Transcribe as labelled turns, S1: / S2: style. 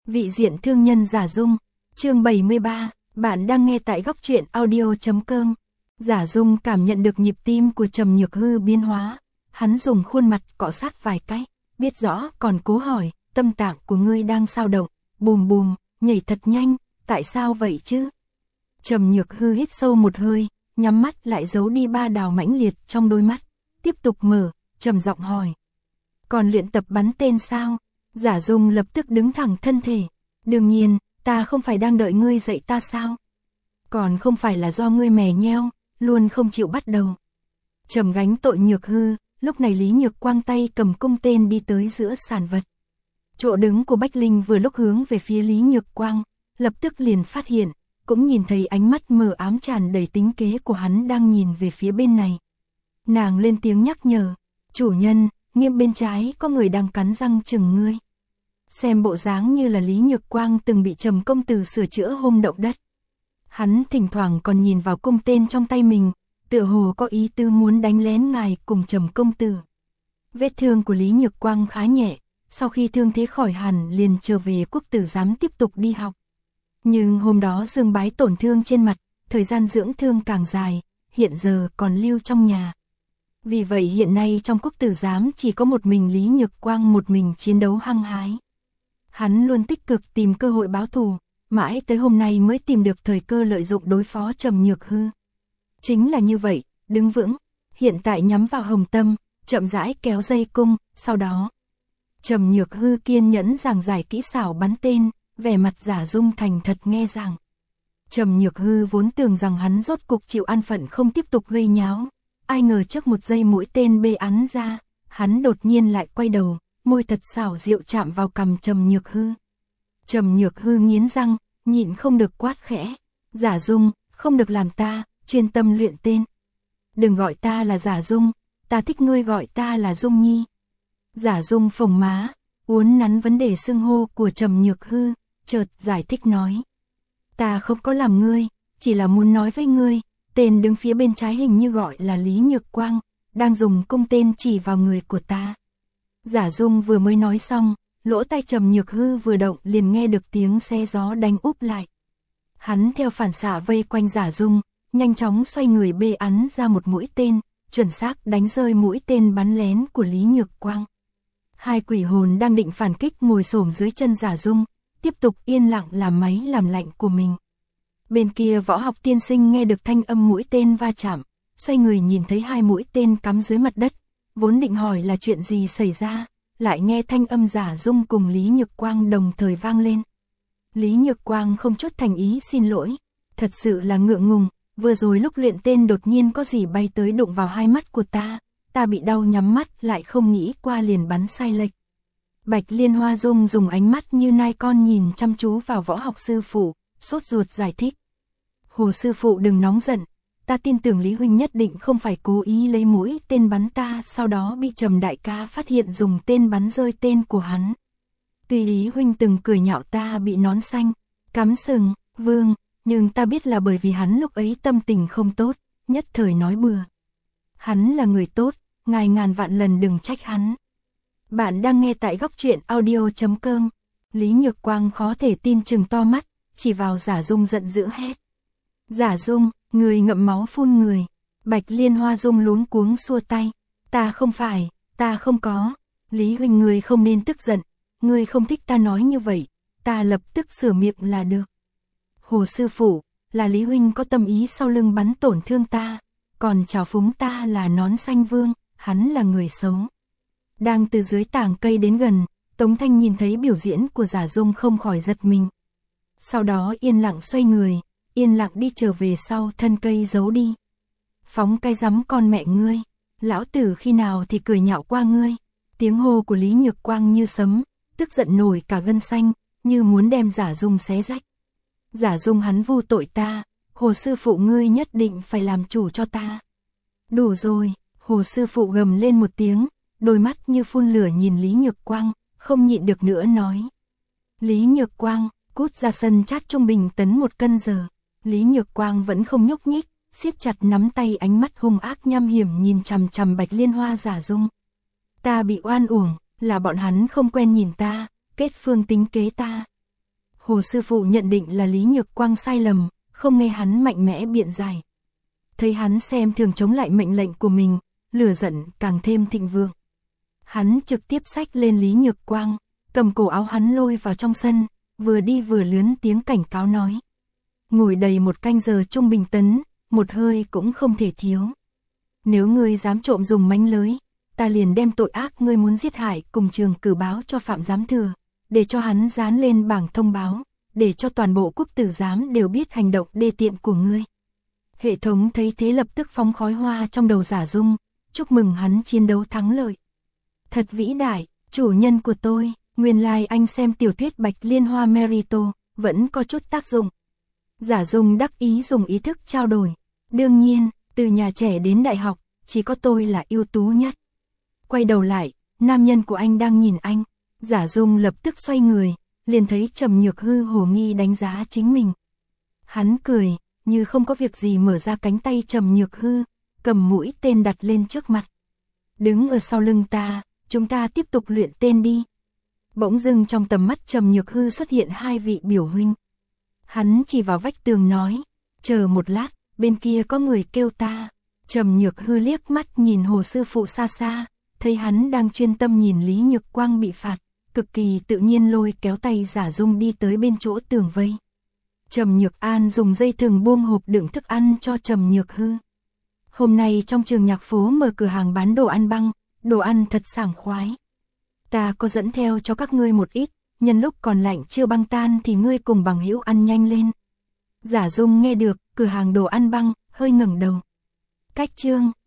S1: Vị diện thương nhân Giả Dung, chương 73, bạn đang nghe tại góc truyện audio.com. Giả Dung cảm nhận được nhịp tim của Trầm Nhược Hư biến hóa, hắn dùng khuôn mặt cọ sát vài cái, biết rõ còn cố hỏi, tâm tạng của ngươi đang sao động, bùm bùm, nhảy thật nhanh, tại sao vậy chứ? Trầm Nhược Hư hít sâu một hơi, nhắm mắt lại giấu đi ba đào mãnh liệt trong đôi mắt, tiếp tục mở, trầm giọng hỏi. Còn luyện tập bắn tên sao? Giả Dung lập tức đứng thẳng thân thể. Đương nhiên, ta không phải đang đợi ngươi dạy ta sao? Còn không phải là do ngươi mè nheo, luôn không chịu bắt đầu. Trầm gánh tội Nhược Hư, lúc này Lý Nhược Quang tay cầm cung tên đi tới giữa sàn vật. Chỗ đứng của Bách Linh vừa lúc hướng về phía Lý Nhược Quang, lập tức liền phát hiện, cũng nhìn thấy ánh mắt mờ ám tràn đầy tính kế của hắn đang nhìn về phía bên này. Nàng lên tiếng nhắc nhở, chủ nhân, nghiêm bên trái có người đang cắn răng chừng ngươi. Xem bộ dáng như là Lý Nhược Quang từng bị Trầm công tử sửa chữa hôm động đất. Hắn thỉnh thoảng còn nhìn vào cung tên trong tay mình, tựa hồ có ý tư muốn đánh lén ngài cùng Trầm công tử. Vết thương của Lý Nhược Quang khá nhẹ, sau khi thương thế khỏi hẳn liền trở về quốc tử giám tiếp tục đi học. Nhưng hôm đó Dương Bái tổn thương trên mặt, thời gian dưỡng thương càng dài, hiện giờ còn lưu trong nhà. Vì vậy hiện nay trong quốc tử giám chỉ có một mình Lý Nhược Quang một mình chiến đấu hăng hái. Hắn luôn tích cực tìm cơ hội báo thù, mãi tới hôm nay mới tìm được thời cơ lợi dụng đối phó Trầm Nhược Hư. Chính là như vậy, đứng vững, hiện tại nhắm vào hồng tâm, chậm rãi kéo dây cung, sau đó. Trầm Nhược Hư kiên nhẫn giảng giải kỹ xảo bắn tên, vẻ mặt Giả Dung thành thật nghe rằng. Trầm Nhược Hư vốn tưởng rằng hắn rốt cục chịu an phận không tiếp tục gây nháo. Ai ngờ trước một giây mũi tên bê ắn ra, hắn đột nhiên lại quay đầu, môi thật xảo diệu chạm vào cằm Trầm Nhược Hư. Trầm Nhược Hư nghiến răng, nhịn không được quát khẽ. Giả Dung, không được làm ta, chuyên tâm luyện tên. Đừng gọi ta là Giả Dung, ta thích ngươi gọi ta là Dung Nhi. Giả Dung phồng má, uốn nắn vấn đề xưng hô của Trầm Nhược Hư, chợt giải thích nói. Ta không có làm ngươi, chỉ là muốn nói với ngươi. Tên đứng phía bên trái hình như gọi là Lý Nhược Quang, đang dùng cung tên chỉ vào người của ta. Giả Dung vừa mới nói xong, lỗ tai Trầm Nhược Hư vừa động liền nghe được tiếng xe gió đánh úp lại. Hắn theo phản xạ vây quanh Giả Dung, nhanh chóng xoay người bê ắn ra một mũi tên, chuẩn xác đánh rơi mũi tên bắn lén của Lý Nhược Quang. Hai quỷ hồn đang định phản kích ngồi xổm dưới chân Giả Dung, tiếp tục yên lặng làm máy làm lạnh của mình. Bên kia Võ Học tiên sinh nghe được thanh âm mũi tên va chạm, xoay người nhìn thấy hai mũi tên cắm dưới mặt đất, vốn định hỏi là chuyện gì xảy ra, lại nghe thanh âm Giả Dung cùng Lý Nhược Quang đồng thời vang lên. Lý Nhược Quang không chút thành ý xin lỗi, thật sự là ngượng ngùng, vừa rồi lúc luyện tên đột nhiên có gì bay tới đụng vào hai mắt của ta bị đau nhắm mắt lại không nghĩ qua liền bắn sai lệch. Bạch Liên Hoa Dung dùng ánh mắt như nai con nhìn chăm chú vào Võ Học sư phụ, sốt ruột giải thích. Hồ sư phụ đừng nóng giận, ta tin tưởng Lý huynh nhất định không phải cố ý lấy mũi tên bắn ta, sau đó bị Trầm đại ca phát hiện dùng tên bắn rơi tên của hắn. Tuy Lý huynh từng cười nhạo ta bị nón xanh, cắm sừng, vương, nhưng ta biết là bởi vì hắn lúc ấy tâm tình không tốt, nhất thời nói bừa. Hắn là người tốt, ngài ngàn vạn lần đừng trách hắn. Bạn đang nghe tại góc truyện audio.com. Lý Nhược Quang khó thể tin trừng to mắt, chỉ vào Giả Dung giận dữ hét. Giả Dung, người ngậm máu phun người. Bạch Liên Hoa Dung luống cuống xua tay. Ta không phải, ta không có. Lý huynh người không nên tức giận. Người không thích ta nói như vậy, ta lập tức sửa miệng là được. Hồ sư phụ, là Lý huynh có tâm ý sau lưng bắn tổn thương ta. Còn trào phúng ta là nón xanh vương, hắn là người xấu. Đang từ dưới tảng cây đến gần, Tống Thanh nhìn thấy biểu diễn của Giả Dung không khỏi giật mình. Sau đó yên lặng xoay người, yên lặng đi trở về sau thân cây giấu đi. Phóng cái rắm con mẹ ngươi, lão tử khi nào thì cười nhạo qua ngươi. Tiếng hô của Lý Nhược Quang như sấm, tức giận nổi cả gân xanh, như muốn đem Giả Dung xé rách. Giả Dung hắn vu tội ta, Hồ sư phụ ngươi nhất định phải làm chủ cho ta. Đủ rồi, Hồ sư phụ gầm lên một tiếng, đôi mắt như phun lửa nhìn Lý Nhược Quang, không nhịn được nữa nói. Lý Nhược Quang, cút ra sân chát trung bình tấn 1 cân giờ. Lý Nhược Quang vẫn không nhúc nhích, siết chặt nắm tay, ánh mắt hung ác nham hiểm nhìn chằm chằm Bạch Liên Hoa Giả Dung. Ta bị oan uổng, là bọn hắn không quen nhìn ta, kết phương tính kế ta. Hồ sư phụ nhận định là Lý Nhược Quang sai lầm, không nghe hắn mạnh mẽ biện giải. Thấy hắn xem thường chống lại mệnh lệnh của mình, lửa giận càng thêm thịnh vượng. Hắn trực tiếp xách lên Lý Nhược Quang, cầm cổ áo hắn lôi vào trong sân, vừa đi vừa lớn tiếng cảnh cáo nói. Ngồi đầy 1 canh giờ trung bình tấn, một hơi cũng không thể thiếu. Nếu ngươi dám trộm dùng mánh lới, ta liền đem tội ác ngươi muốn giết hại cùng trường cử báo cho Phạm Giám Thừa, để cho hắn dán lên bảng thông báo, để cho toàn bộ quốc tử giám đều biết hành động đê tiện của ngươi. Hệ thống thấy thế lập tức phóng khói hoa trong đầu Giả Dung, chúc mừng hắn chiến đấu thắng lợi. Thật vĩ đại, chủ nhân của tôi, nguyên lai anh xem tiểu thuyết Bạch Liên Hoa Merito, vẫn có chút tác dụng. Giả Dung đắc ý dùng ý thức trao đổi. Đương nhiên, từ nhà trẻ đến đại học, chỉ có tôi là ưu tú nhất. Quay đầu lại, nam nhân của anh đang nhìn anh. Giả Dung lập tức xoay người, liền thấy Trầm Nhược Hư hồ nghi đánh giá chính mình. Hắn cười, như không có việc gì mở ra cánh tay Trầm Nhược Hư, cầm mũi tên đặt lên trước mặt. Đứng ở sau lưng ta, chúng ta tiếp tục luyện tên đi. Bỗng dưng trong tầm mắt Trầm Nhược Hư xuất hiện 2 vị biểu huynh. Hắn chỉ vào vách tường nói, chờ một lát, bên kia có người kêu ta. Trầm Nhược Hư liếc mắt nhìn Hồ sư phụ xa xa, thấy hắn đang chuyên tâm nhìn Lý Nhược Quang bị phạt, cực kỳ tự nhiên lôi kéo tay Giả Dung đi tới bên chỗ tường vây. Trầm Nhược An dùng dây thừng buông hộp đựng thức ăn cho Trầm Nhược Hư. Hôm nay trong trường nhạc phố mở cửa hàng bán đồ ăn băng, đồ ăn thật sảng khoái. Ta có dẫn theo cho các ngươi một ít, nhân lúc còn lạnh chưa băng tan thì ngươi cùng bằng hữu ăn nhanh lên. Giả Dung nghe được, cửa hàng đồ ăn băng, hơi ngẩng đầu. Cách chương